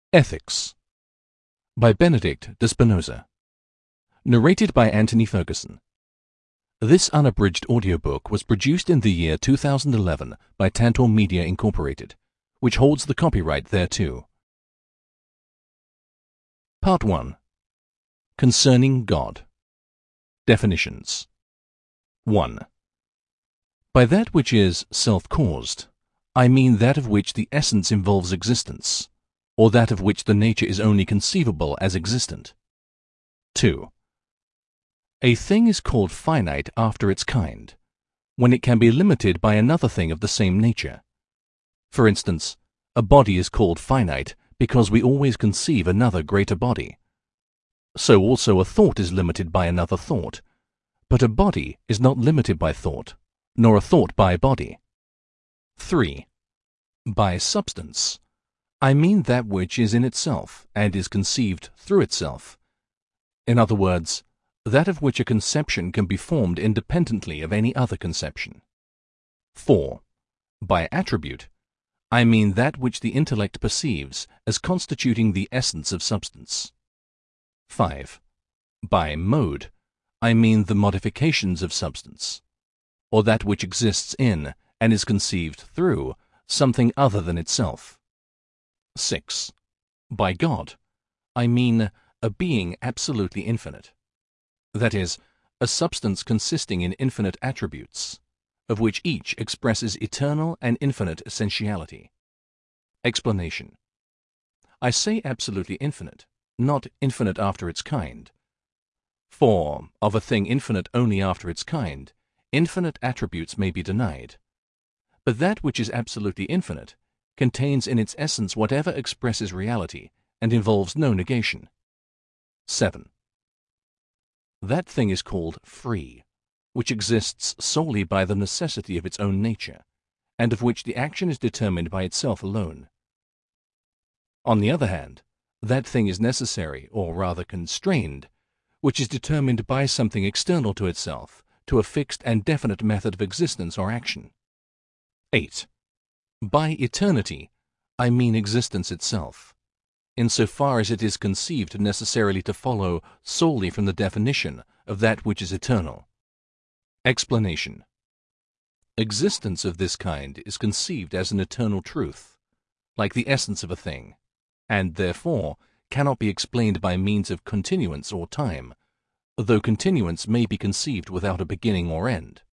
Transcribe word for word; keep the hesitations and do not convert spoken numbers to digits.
Ethics by Benedict de Spinoza. Narrated by Anthony Ferguson. This unabridged audiobook was produced in the year two thousand eleven by Tantor Media Incorporated, which holds the copyright thereto. Part one. Concerning God. Definitions. one. By that which is self-caused, I mean that of which the essence involves existence, or that of which the nature is only conceivable as existent. two. A thing is called finite after its kind, when it can be limited by another thing of the same nature. For instance, a body is called finite because we always conceive another greater body. So also a thought is limited by another thought, but a body is not limited by thought, nor a thought by body. three. By substance, I mean that which is in itself and is conceived through itself. In other words, that of which a conception can be formed independently of any other conception. four. By attribute, I mean that which the intellect perceives as constituting the essence of substance. five. By mode, I mean the modifications of substance, or that which exists in and is conceived through something other than itself. six. By God, I mean a being absolutely infinite. That is, a substance consisting in infinite attributes, of which each expresses eternal and infinite essentiality. Explanation. I say absolutely infinite, not infinite after its kind. For, of a thing infinite only after its kind, infinite attributes may be denied. But that which is absolutely infinite contains in its essence whatever expresses reality and involves no negation. seven. That thing is called free, which exists solely by the necessity of its own nature, and of which the action is determined by itself alone. On the other hand, that thing is necessary, or rather constrained, which is determined by something external to itself, to a fixed and definite method of existence or action. eight. By eternity, I mean existence itself, in so far as it is conceived necessarily to follow solely from the definition of that which is eternal. Explanation. Existence of this kind is conceived as an eternal truth, like the essence of a thing, and therefore cannot be explained by means of continuance or time, though continuance may be conceived without a beginning or end.